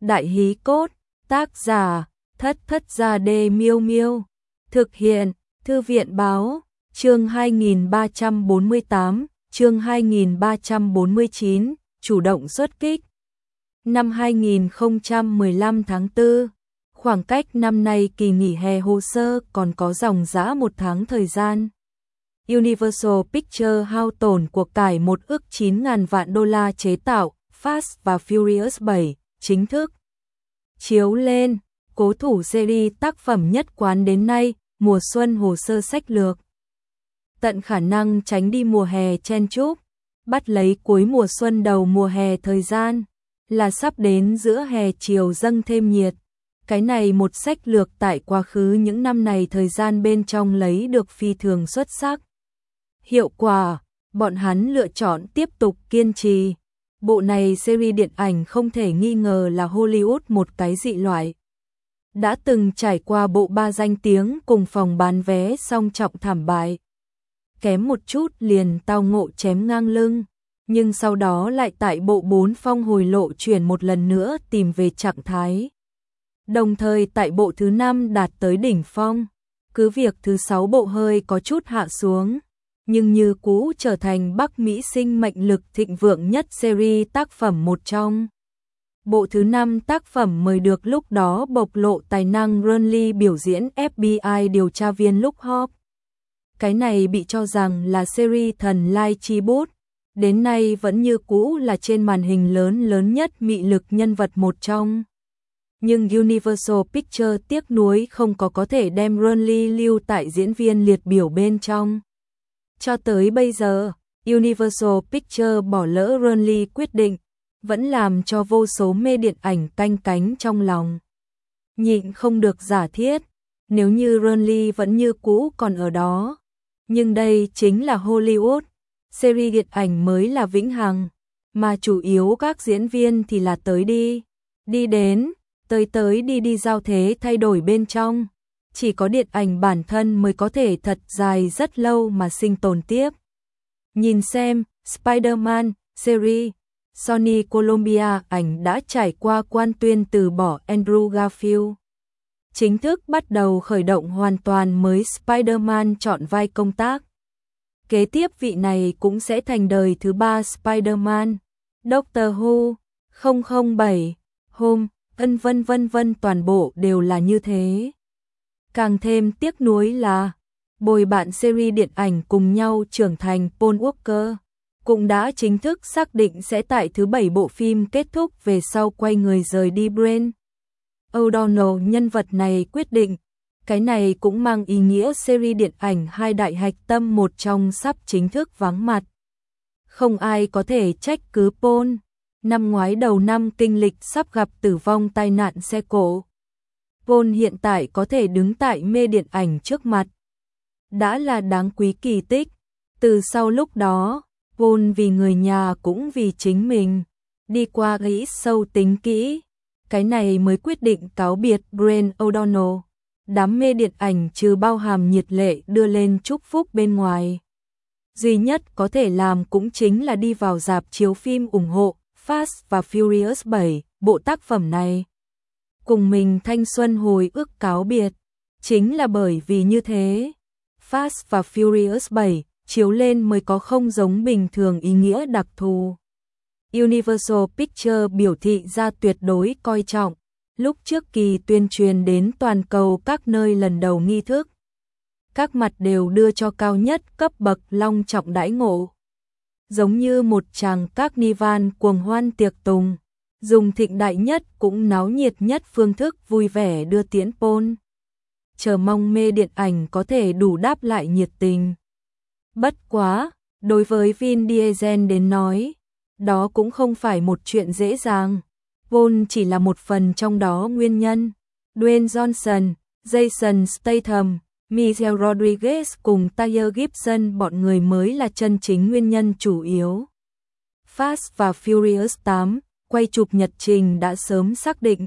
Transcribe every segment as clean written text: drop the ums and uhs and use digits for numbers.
Đại hí cốt, tác giả, Thất Thất Gia Đê Miêu Miêu. Thực hiện, Thư viện Báo, chương 2348, chương 2349, chủ động xuất kích. Năm 2015 tháng 4, khoảng cách năm nay kỳ nghỉ hè hồ sơ còn có dòng dã 1 tháng thời gian. Universal Pictures hao tổn cuộc cải 1 ức 9.000 vạn đô la chế tạo Fast và Furious 7, chính thức chiếu lên, cố thủ series tác phẩm nhất quán đến nay, mùa xuân hồ sơ sách lược. Tận khả năng tránh đi mùa hè chen chúc, bắt lấy cuối mùa xuân đầu mùa hè thời gian, là sắp đến giữa hè chiều dâng thêm nhiệt. Cái này một sách lược tại quá khứ những năm này thời gian bên trong lấy được phi thường xuất sắc. Hiệu quả, bọn hắn lựa chọn tiếp tục kiên trì. Bộ này series điện ảnh không thể nghi ngờ là Hollywood một cái dị loại. Đã từng trải qua bộ 3 danh tiếng cùng phòng bán vé song trọng thảm bại. Kém một chút liền tao ngộ chém ngang lưng, nhưng sau đó lại tại bộ 4 phong hồi lộ chuyển một lần nữa tìm về trạng thái. Đồng thời tại bộ thứ 5 đạt tới đỉnh phong, cứ việc thứ 6 bộ hơi có chút hạ xuống, nhưng như cũ trở thành Bắc Mỹ sinh mệnh lực thịnh vượng nhất series tác phẩm một trong. Bộ thứ 5 tác phẩm mời được lúc đó bộc lộ tài năng Ron Lee biểu diễn FBI điều tra viên Luke Hobbs. Cái này bị cho rằng là series thần lai chi bút, đến nay vẫn như cũ là trên màn hình lớn nhất mị lực nhân vật một trong. Nhưng Universal Pictures tiếc nuối không có thể đem Ron Lee lưu tại diễn viên liệt biểu bên trong. Cho tới bây giờ, Universal Pictures bỏ lỡ Ron Lee quyết định, vẫn làm cho vô số mê điện ảnh canh cánh trong lòng. Nhịn không được giả thiết, nếu như Ron Lee vẫn như cũ còn ở đó. Nhưng đây chính là Hollywood, series điện ảnh mới là vĩnh hằng, mà chủ yếu các diễn viên thì là tới đi, đi đến, tới đi giao thế thay đổi bên trong. Chỉ có điện ảnh bản thân mới có thể thật dài rất lâu mà sinh tồn tiếp. Nhìn xem, Spider-Man, series, Sony Columbia ảnh đã trải qua quan tuyên từ bỏ Andrew Garfield. Chính thức bắt đầu khởi động hoàn toàn mới Spider-Man chọn vai công tác. Kế tiếp vị này cũng sẽ thành đời thứ 3 Spider-Man, Doctor Who, 007, Home, vân toàn bộ đều là như thế. Càng thêm tiếc nuối là, bồi bạn series điện ảnh cùng nhau trưởng thành Paul Walker, cũng đã chính thức xác định sẽ tại thứ 7 bộ phim kết thúc về sau quay người rời đi Brent O'Donnell nhân vật này quyết định. Cái này cũng mang ý nghĩa series điện ảnh hai đại hạch tâm một trong sắp chính thức vắng mặt. Không ai có thể trách cứ Paul, năm ngoái đầu năm kinh lịch sắp gặp tử vong tai nạn xe cộ. Paul hiện tại có thể đứng tại mê điện ảnh trước mặt, đã là đáng quý kỳ tích. Từ sau lúc đó, Paul vì người nhà cũng vì chính mình, đi qua nghĩ sâu tính kỹ, cái này mới quyết định cáo biệt Brent O'Donnell. Đám mê điện ảnh trừ bao hàm nhiệt lệ đưa lên chúc phúc bên ngoài, duy nhất có thể làm cũng chính là đi vào rạp chiếu phim ủng hộ Fast và Furious 7, bộ tác phẩm này. Cùng mình thanh xuân hồi ức cáo biệt, chính là bởi vì như thế, Fast và Furious 7 chiếu lên mới có không giống bình thường ý nghĩa đặc thù. Universal Pictures biểu thị ra tuyệt đối coi trọng, lúc trước kỳ tuyên truyền đến toàn cầu các nơi lần đầu nghi thức. Các mặt đều đưa cho cao nhất cấp bậc long trọng đãi ngộ. Giống như một tràng carnival cuồng hoan tiệc tùng, dùng thịnh đại nhất cũng náo nhiệt nhất phương thức vui vẻ đưa tiễn Paul. Chờ mong mê điện ảnh có thể đủ đáp lại nhiệt tình. Bất quá, đối với Vin Diesel đến nói, đó cũng không phải một chuyện dễ dàng. Paul chỉ là một phần trong đó nguyên nhân. Dwayne Johnson, Jason Statham, Michelle Rodriguez cùng Taya Gibson bọn người mới là chân chính nguyên nhân chủ yếu. Fast và Furious 8, quay chụp nhật trình đã sớm xác định.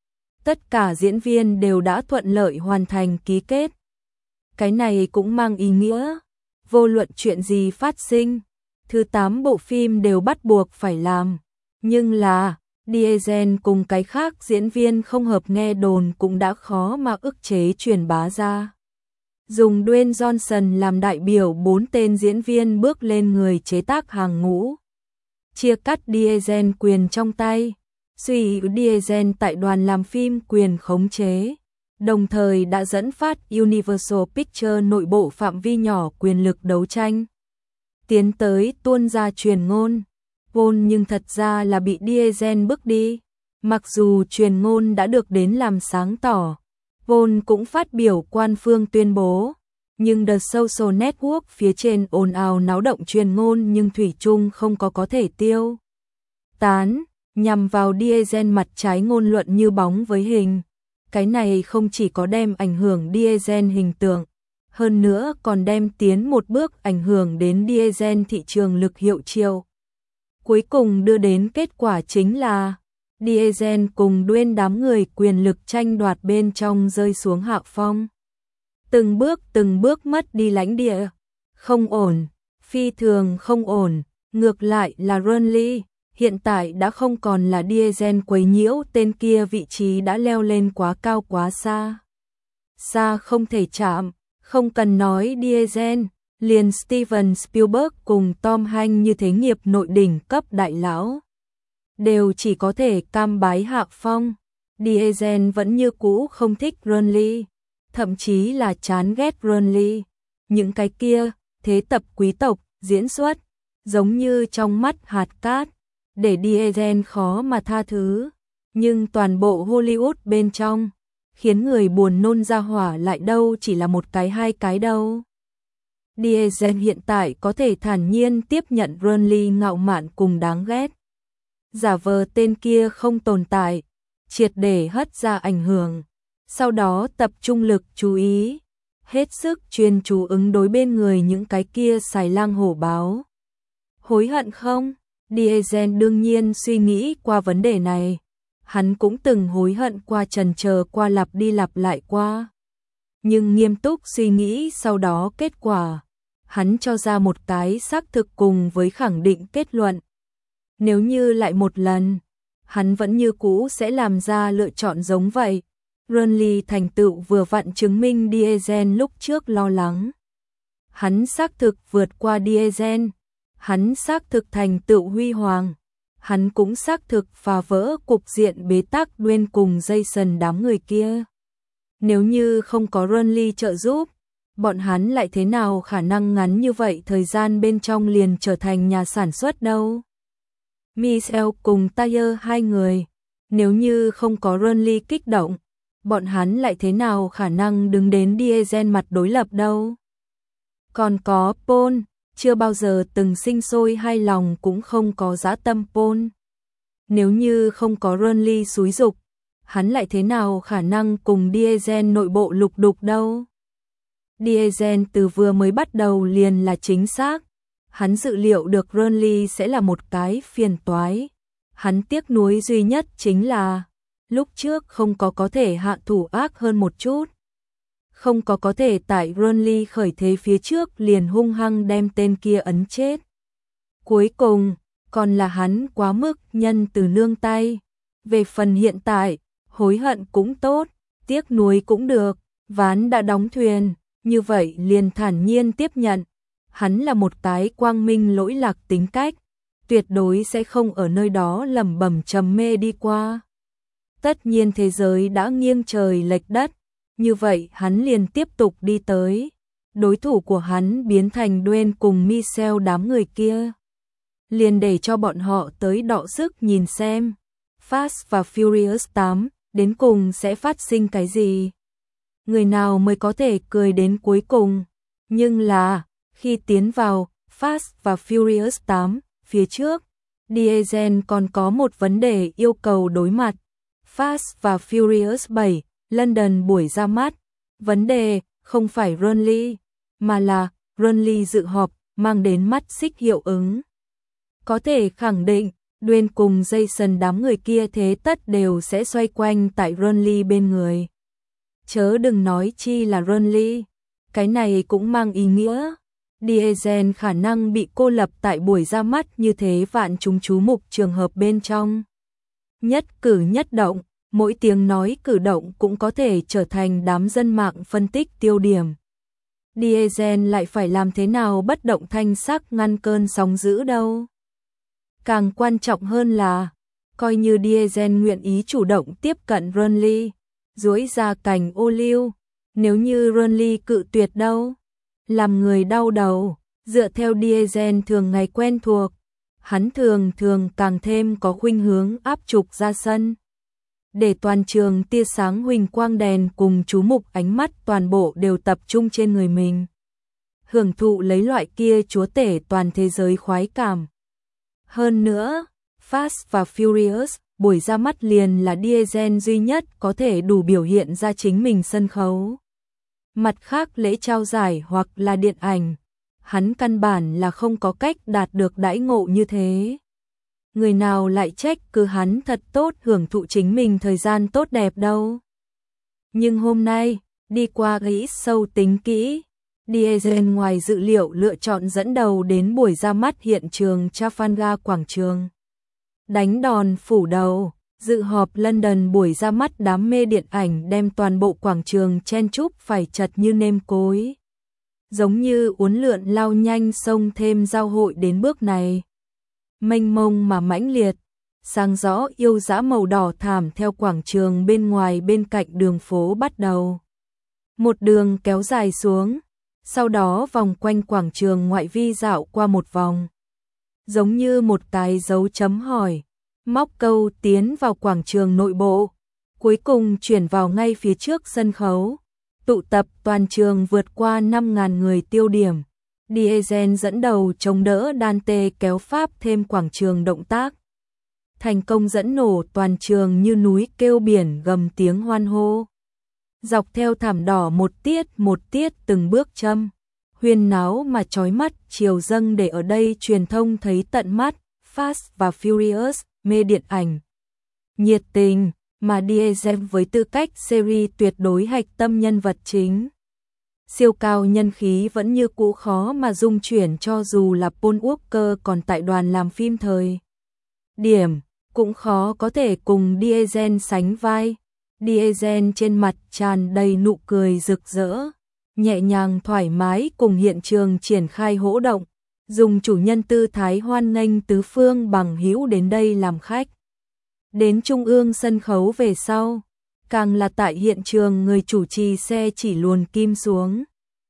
Tất cả diễn viên đều đã thuận lợi hoàn thành ký kết. Cái này cũng mang ý nghĩa, vô luận chuyện gì phát sinh, thứ 8 bộ phim đều bắt buộc phải làm. Nhưng là, Diesel cùng cái khác diễn viên không hợp nghe đồn cũng đã khó mà ức chế truyền bá ra. Dùng Dwayne Johnson làm đại biểu 4 tên diễn viên bước lên người chế tác hàng ngũ. Chia cắt Diesel quyền trong tay, suy yếu Diesel tại đoàn làm phim quyền khống chế, đồng thời đã dẫn phát Universal Pictures nội bộ phạm vi nhỏ quyền lực đấu tranh. Tiến tới tuôn ra truyền ngôn, Paul nhưng thật ra là bị Diesel bước đi. Mặc dù truyền ngôn đã được đến làm sáng tỏ, Paul cũng phát biểu quan phương tuyên bố, nhưng The Social Network phía trên ồn ào náo động truyền ngôn nhưng thủy chung không có thể tiêu tán, nhằm vào Diesel mặt trái ngôn luận như bóng với hình. Cái này không chỉ có đem ảnh hưởng Diesel hình tượng, hơn nữa còn đem tiến một bước ảnh hưởng đến Diesel thị trường lực hiệu triệu. Cuối cùng đưa đến kết quả chính là Diesel cùng Dwayne đám người quyền lực tranh đoạt bên trong rơi xuống hạ phong. Từng bước mất đi lãnh địa. Không ổn, phi thường không ổn, ngược lại là Ronly, hiện tại đã không còn là Diesel quấy nhiễu, tên kia vị trí đã leo lên quá cao quá xa. Xa không thể chạm, không cần nói Diesel, liền Steven Spielberg cùng Tom Hanks như thế nghiệp nội đỉnh cấp đại lão đều chỉ có thể cam bái hạ phong. Diesel vẫn như cũ không thích Ronly, thậm chí là chán ghét Ronly. Những cái kia, thế tập quý tộc, diễn xuất, giống như trong mắt hạt cát, để Diesel khó mà tha thứ. Nhưng toàn bộ Hollywood bên trong, khiến người buồn nôn ra hỏa lại đâu chỉ là một cái hai cái đâu. Diesel hiện tại có thể thản nhiên tiếp nhận Ronly ngạo mạn cùng đáng ghét. Giả vờ tên kia không tồn tại, triệt để hất ra ảnh hưởng. Sau đó tập trung lực chú ý, hết sức chuyên chú ứng đối bên người những cái kia xài lang hổ báo. Hối hận không? Diesel đương nhiên suy nghĩ qua vấn đề này. Hắn cũng từng hối hận qua, trần chờ qua, lặp đi lặp lại qua. Nhưng nghiêm túc suy nghĩ sau đó kết quả, hắn cho ra một cái xác thực cùng với khẳng định kết luận. Nếu như lại một lần, hắn vẫn như cũ sẽ làm ra lựa chọn giống vậy. Ronly thành tựu vừa vặn chứng minh Diesel lúc trước lo lắng. Hắn xác thực vượt qua Diesel, hắn xác thực thành tựu huy hoàng, hắn cũng xác thực phá vỡ cục diện bế tắc Dwayne cùng Jason đám người kia. Nếu như không có Ronly trợ giúp, bọn hắn lại thế nào khả năng ngắn như vậy thời gian bên trong liền trở thành nhà sản xuất đâu. Michelle cùng Tyler hai người, nếu như không có Ronly kích động, bọn hắn lại thế nào khả năng đứng đến Diesel mặt đối lập đâu. Còn có Paul, chưa bao giờ từng sinh sôi hai lòng cũng không có dã tâm Paul. Nếu như không có Ronly xúi giục, hắn lại thế nào khả năng cùng Diesel nội bộ lục đục đâu. Diesel từ vừa mới bắt đầu liền là chính xác. Hắn dự liệu được Ronly sẽ là một cái phiền toái. Hắn tiếc nuối duy nhất chính là lúc trước không có thể hạ thủ ác hơn một chút. Không có thể tại Ronly khởi thế phía trước liền hung hăng đem tên kia ấn chết. Cuối cùng, còn là hắn quá mức nhân từ nương tay. Về phần hiện tại, hối hận cũng tốt, tiếc nuối cũng được, ván đã đóng thuyền, như vậy liền thản nhiên tiếp nhận. Hắn là một cái quang minh lỗi lạc tính cách, tuyệt đối sẽ không ở nơi đó lẩm bẩm trầm mê đi qua. Tất nhiên thế giới đã nghiêng trời lệch đất, như vậy hắn liền tiếp tục đi tới. Đối thủ của hắn biến thành Dwayne cùng Michelle đám người kia. Liền để cho bọn họ tới đọ sức nhìn xem Fast và Furious 8 đến cùng sẽ phát sinh cái gì. Người nào mới có thể cười đến cuối cùng. Nhưng là, khi tiến vào Fast và Furious 8 phía trước, Diesel còn có một vấn đề yêu cầu đối mặt. Fast và Furious 7, London buổi ra mắt. Vấn đề không phải Ronly, mà là Ronly dự họp mang đến mắt xích hiệu ứng. Có thể khẳng định, Dwayne cùng Jason đám người kia thế tất đều sẽ xoay quanh tại Ronly bên người. Chớ đừng nói chi là Ronly, cái này cũng mang ý nghĩa Diesel khả năng bị cô lập tại buổi ra mắt như thế vạn chúng chú mục trường hợp bên trong. Nhất cử nhất động, mỗi tiếng nói cử động cũng có thể trở thành đám dân mạng phân tích tiêu điểm. Diesel lại phải làm thế nào bất động thanh sắc ngăn cơn sóng dữ đâu. Càng quan trọng hơn là, coi như Diesel nguyện ý chủ động tiếp cận Renly, duỗi ra cành ô liu, nếu như Renly cự tuyệt đâu, làm người đau đầu, dựa theo Diesel thường ngày quen thuộc, hắn thường càng thêm có khuynh hướng áp trục ra sân. Để toàn trường tia sáng huỳnh quang đèn cùng chú mục ánh mắt toàn bộ đều tập trung trên người mình. Hưởng thụ lấy loại kia chúa tể toàn thế giới khoái cảm. Hơn nữa, Fast và Furious, buổi ra mắt liền là Diesel duy nhất có thể đủ biểu hiện ra chính mình sân khấu. Mặt khác lễ trao giải hoặc là điện ảnh, hắn căn bản là không có cách đạt được đãi ngộ như thế. Người nào lại trách cứ hắn thật tốt hưởng thụ chính mình thời gian tốt đẹp đâu. Nhưng hôm nay, đi qua nghĩ sâu tính kỹ, Diesel ngoài dự liệu lựa chọn dẫn đầu đến buổi ra mắt hiện trường Trafalgar quảng trường. Đánh đòn phủ đầu, dự họp London buổi ra mắt đám mê điện ảnh đem toàn bộ quảng trường chen chúc phải chật như nêm cối. Giống như uốn lượn lao nhanh xông thêm giao hội đến bước này. Mênh mông mà mãnh liệt, sáng rõ yêu dã màu đỏ thảm theo quảng trường bên ngoài bên cạnh đường phố bắt đầu. Một đường kéo dài xuống, sau đó vòng quanh quảng trường ngoại vi dạo qua một vòng. Giống như một cái dấu chấm hỏi, móc câu tiến vào quảng trường nội bộ, cuối cùng chuyển vào ngay phía trước sân khấu. Tụ tập toàn trường vượt qua 5.000 người tiêu điểm. Diesel dẫn đầu chống đỡ Dante kéo Pháp thêm quảng trường động tác. Thành công dẫn nổ toàn trường như núi kêu biển gầm tiếng hoan hô. Dọc theo thảm đỏ một tiết từng bước châm. Huyên náo mà chói mắt chiều dâng để ở đây truyền thông thấy tận mắt. Fast và Furious, mê điện ảnh. Nhiệt tình, mà Diesel với tư cách series tuyệt đối hạch tâm nhân vật chính. Siêu cao nhân khí vẫn như cũ khó mà dung chuyển cho dù là Paul Walker còn tại đoàn làm phim thời điểm, cũng khó có thể cùng Diesel sánh vai. Diesel trên mặt tràn đầy nụ cười rực rỡ, nhẹ nhàng thoải mái cùng hiện trường triển khai hỗ động, dùng chủ nhân tư thái hoan nghênh tứ phương bằng hữu đến đây làm khách. Đến trung ương sân khấu về sau, càng là tại hiện trường người chủ trì xe chỉ luồn kim xuống.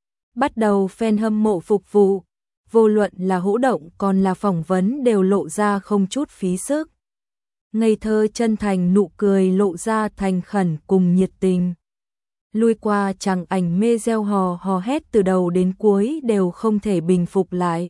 Bắt đầu fan hâm mộ phục vụ, vô luận là hỗ động còn là phỏng vấn đều lộ ra không chút phí sức. Ngây thơ chân thành nụ cười lộ ra thành khẩn cùng nhiệt tình. Lui qua chàng ảnh mê reo hò hét từ đầu đến cuối đều không thể bình phục lại.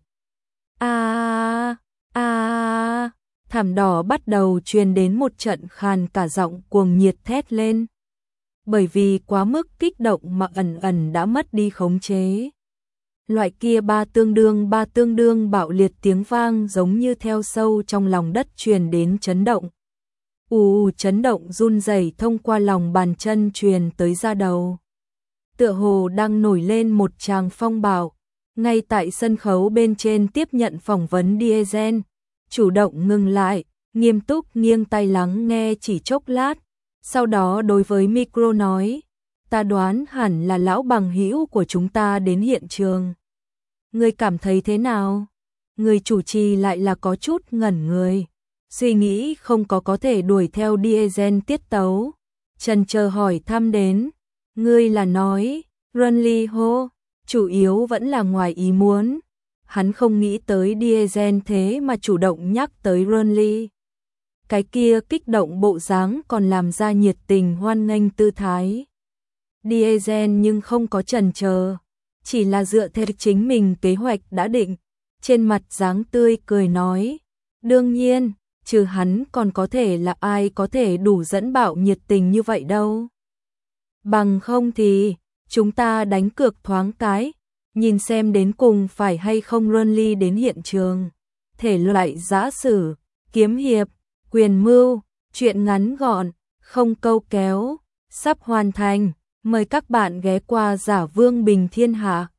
Thảm đỏ bắt đầu truyền đến một trận khàn cả giọng cuồng nhiệt thét lên. Bởi vì quá mức kích động mà ẩn đã mất đi khống chế. Loại kia ba tương đương bạo liệt tiếng vang giống như theo sâu trong lòng đất truyền đến chấn động. Chấn động run rẩy thông qua lòng bàn chân truyền tới da đầu. Tựa hồ đang nổi lên một tràng phong bạo. Ngay tại sân khấu bên trên tiếp nhận phỏng vấn Diesel, chủ động ngừng lại, nghiêm túc nghiêng tay lắng nghe chỉ chốc lát, sau đó đối với micro nói, ta đoán hẳn là lão bằng hữu của chúng ta đến hiện trường. Ngươi cảm thấy thế nào? Người chủ trì lại là có chút ngẩn người, suy nghĩ không có thể đuổi theo Diesel tiết tấu, chần chờ hỏi thăm đến, ngươi là nói, Renly hô, chủ yếu vẫn là ngoài ý muốn. Hắn không nghĩ tới Diesel thế mà chủ động nhắc tới Renly. Cái kia kích động bộ dáng còn làm ra nhiệt tình hoan nghênh tư thái. Diesel nhưng không có chần chờ, chỉ là dựa theo chính mình kế hoạch đã định, trên mặt dáng tươi cười nói, đương nhiên, trừ hắn còn có thể là ai có thể đủ dẫn bạo nhiệt tình như vậy đâu. Bằng không thì, chúng ta đánh cược thoáng cái, nhìn xem đến cùng phải hay không Renly đến hiện trường. Thể loại giã sử, kiếm hiệp, quyền mưu, truyện ngắn gọn, không câu kéo, sắp hoàn thành. Mời các bạn ghé qua Giả Vương Bình Thiên Hạ.